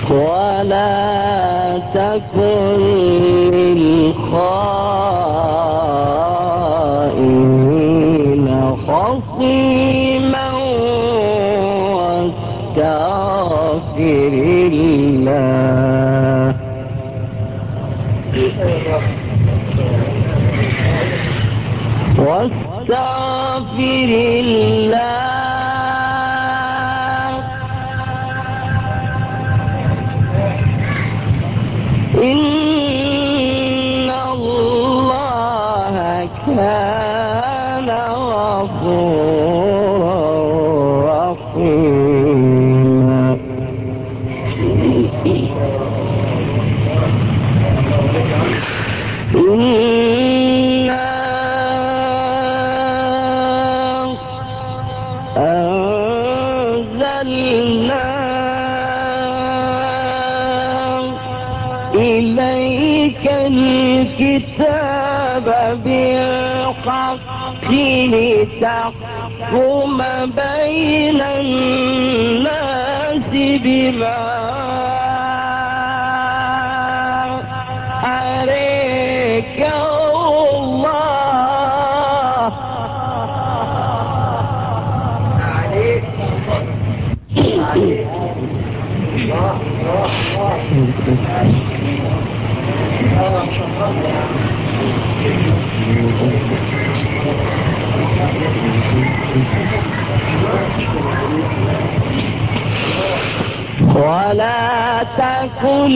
ولا تكن للخائنين خصيما واستغفر الله إن الله كان غفورا رحيما إنا أنزلنا إليك الكتاب بالحق لتحكم بين الناس بما أريك الله ولا تكن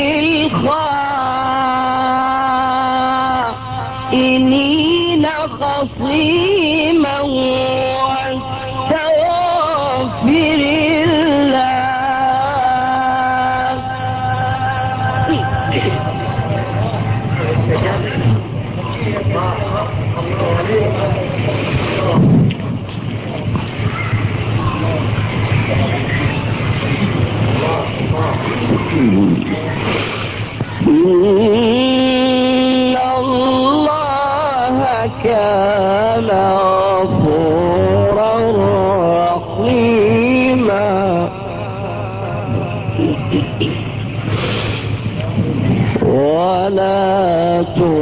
للخائنين خصيما واستغفر إن الله كان غفورا رحيما ولا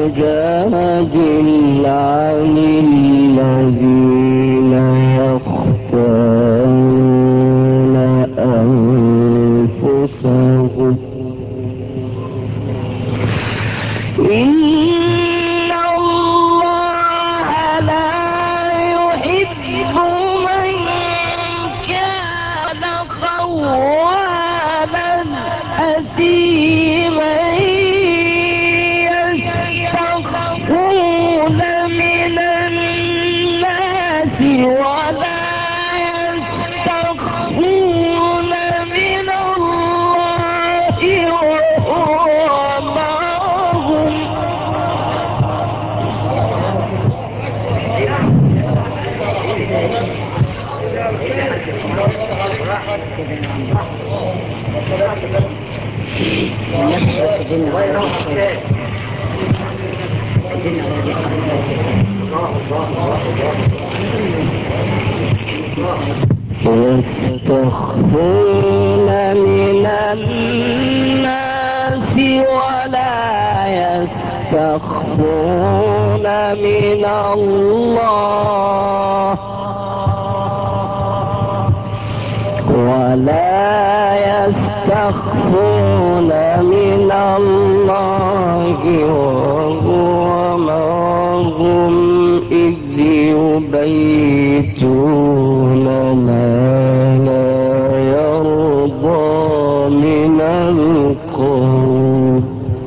تجادل عن الذين يختارون أنفسهم إن الله لا يحب من كان خوانا أثيما يستخفون من الناس ولا يستخفون من الله وهو معهم يستخفون من الناس ولا يستخفون من الله ولا يستخفون من الله وهو معهم إذ يبيتون ما لا يرضى من القول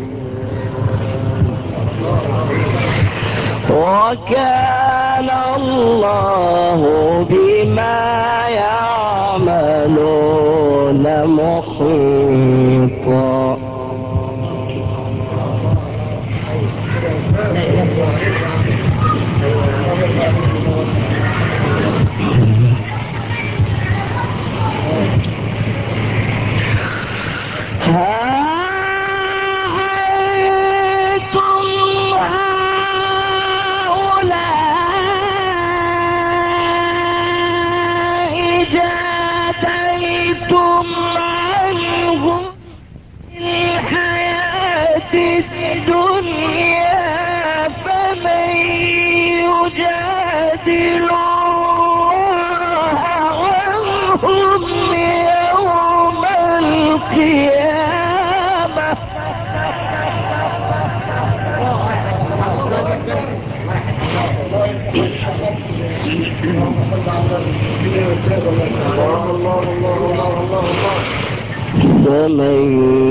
وكان الله بما يعملون محيطا جادلتم عنهم يوم القيامة فمن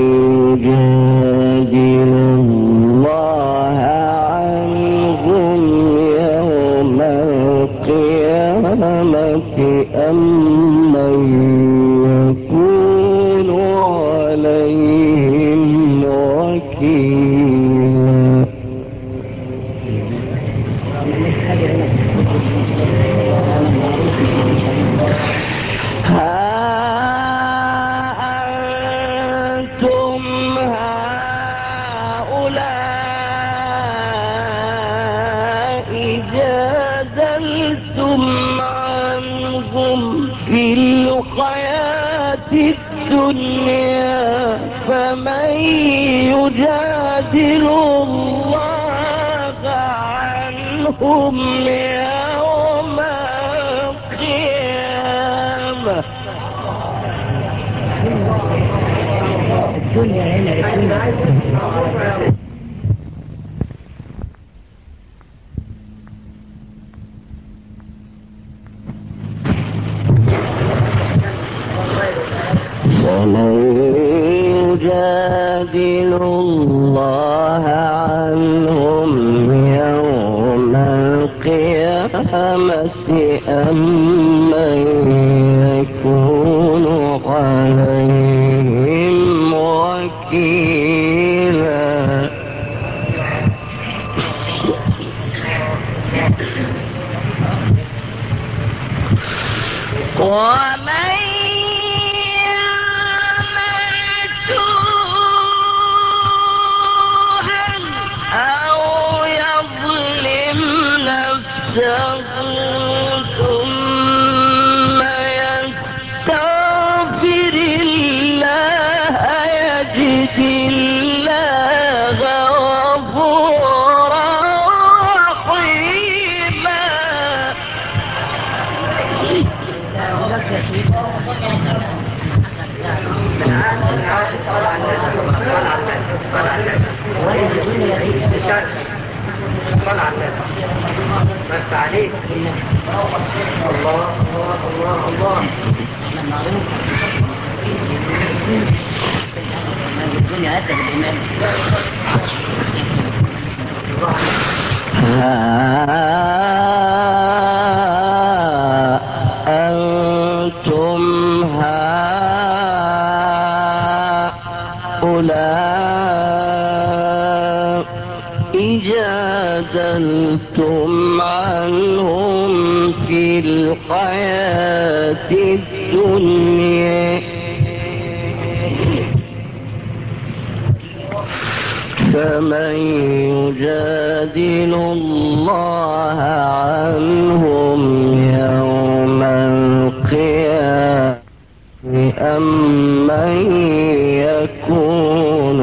يجادل الله عنهم يوم القيامة أم من يكون عليهم وكيلا أنتم هؤلاء جادلتم عنهم في الحياة الدنيا فمن يجادل الله عنهم يوم القيامة الدنيا هنا ومن يجادل الله عنهم يوم القيامة أم من يكون عليهم وكيلا ومن ثم يستغفر الله يجد الله غفورا رحيما صل على النبي بس عليك الله الله الله الله الدنيا أدى بالإيمان أنتم هؤلاء جادلتم عنهم في الحياة الدنيا فمن يجادل الله عنهم يوم القيامة أم من يكون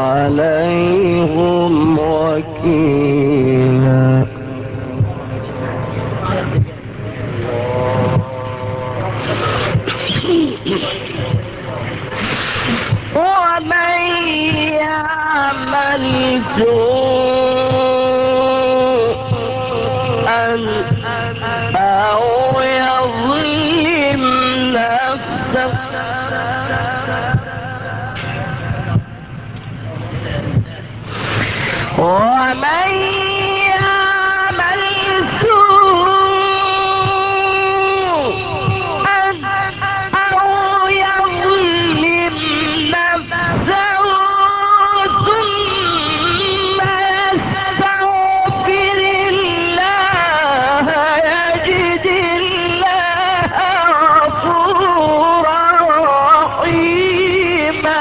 عليهم وكيلا ومن يعمل سوءا أو يظلم نفسه ومن يعمل سوءا أو يظلم نفسه ثم يستغفر الله يجد الله غفورا رحيما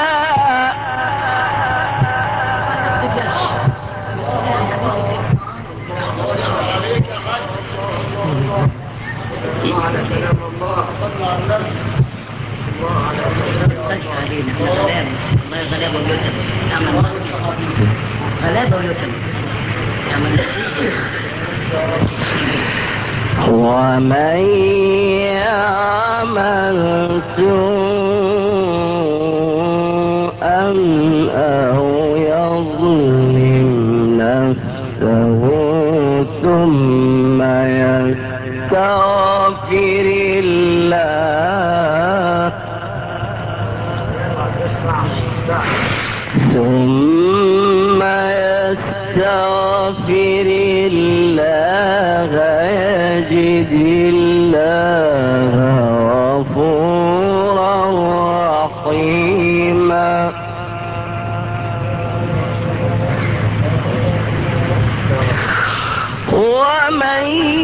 ومن يعمل سوءا أو يظلم نفسه ثم يستغفر الله يجد الله غفورا رحيما ومن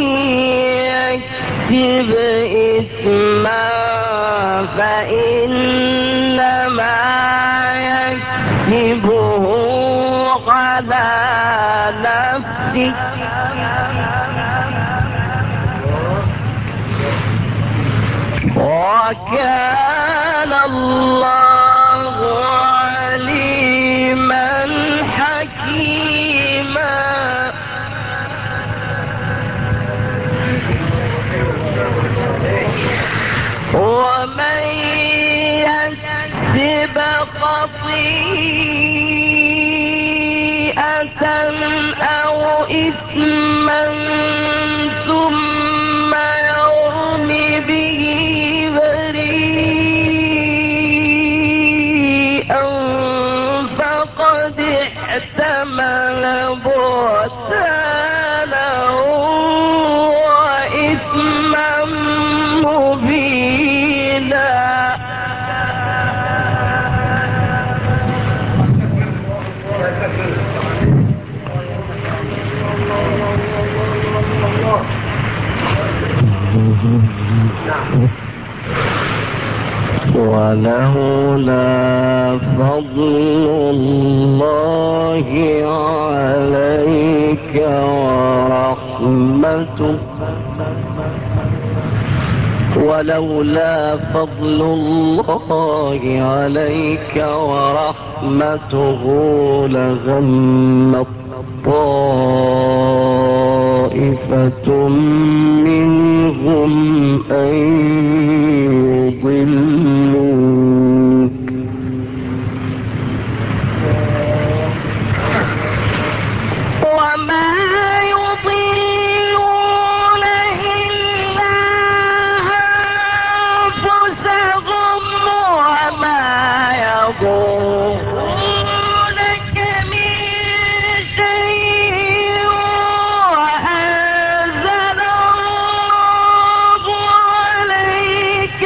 يكسب إثما فإنما يكسبه على نفسه وكان الله عليما حكيما ومن يكسب خطيئة أو إثما ثم يرم به بريئا فقد احتمل بهتانا وإثما مبينا ولولا فضل الله عليك ورحمته ولولا فضل الله عليك ورحمته لغمت طائفة منهم أن يضلوك وما يضلون إلا أنفسهم وما يضرونك من شيء وأنزل الله عليك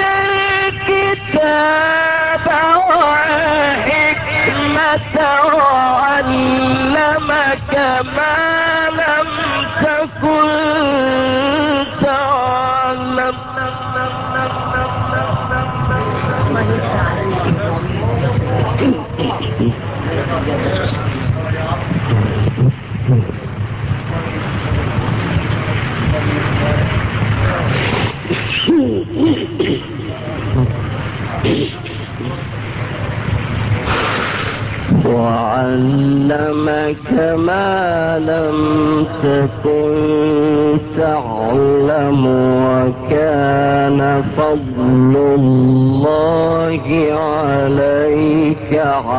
الكتاب والحكمة وعلمك ما لم تكن تعلم وعلمك ما لم تكن تعلم وكان فضل الله عليك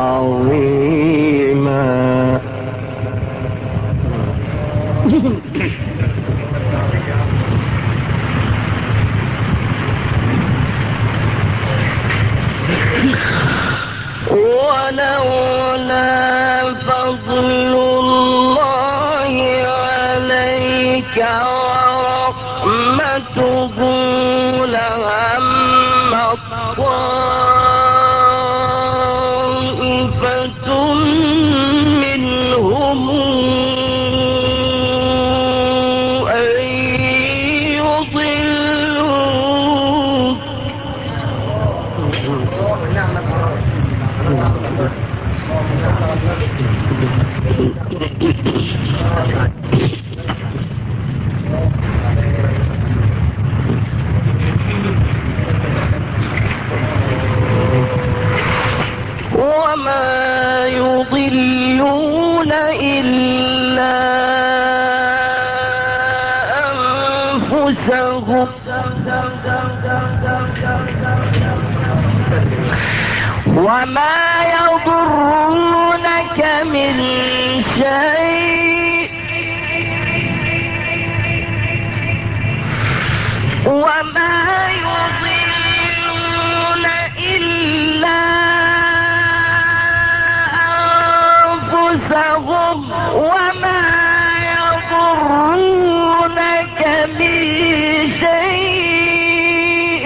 عظيما ولولا فضل الله عليك ورحمته لهم طائفة منهم أن يضلوك وما يضلون إلا أنفسهم وما يضرونك من شيء وما يضلون إلا أنفسهم وما يضرونك من شيء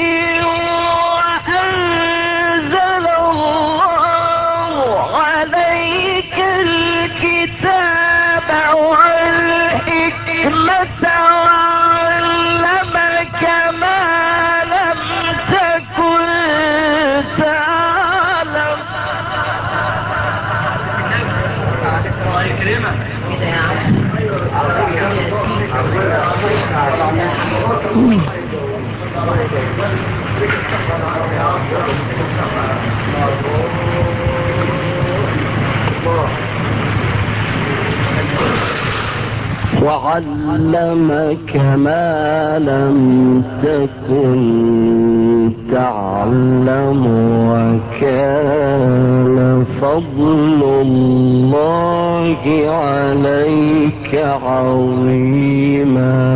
وأنزل الله عليك الكتاب والحكمة وعلمك ما لم تكن تعلم. الله يكرمك كده يا عم. وعلمك ما لم تكن تعلم وكان فضل الله عليك عظيما.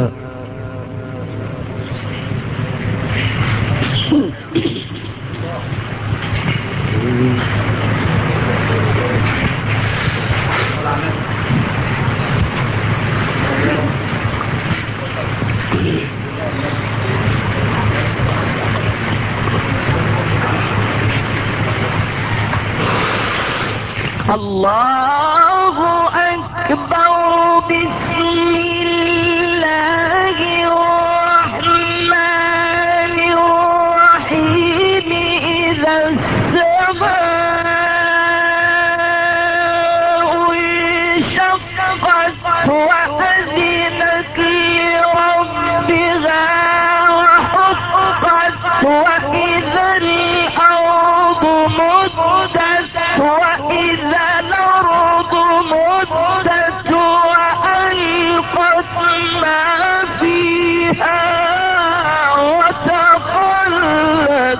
الله أكبر. بسم الله الرحمن الرحيم. إذا السماء انشقت وأذنت لربها وحقت وإذا الأرض مدت وإذا الأرض مدت وألقت ما فيها وتخلت.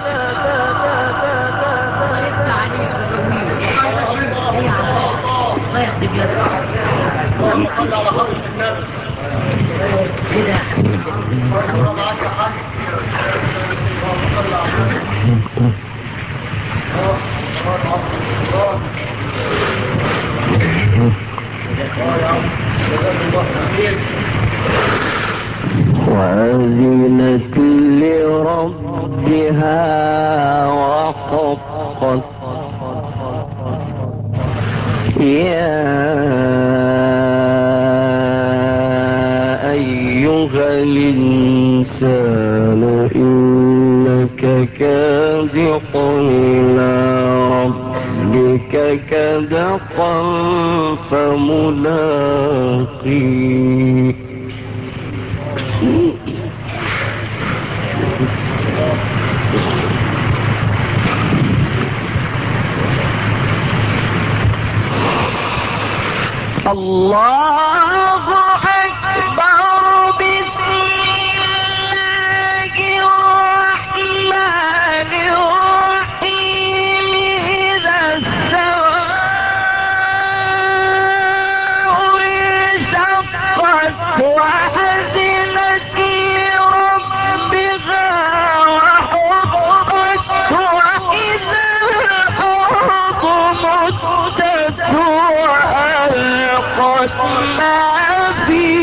وأذنت لربها وحقت. يا أيها الإنسان إنك كادح إلى ربك كدحا فملاقيه. الله أكبر. بسم الله الرحمن الرحيم. إذا السماء انشقت وأذنت لربها وحقت وإذا الأرض مدت وألقت ما فيها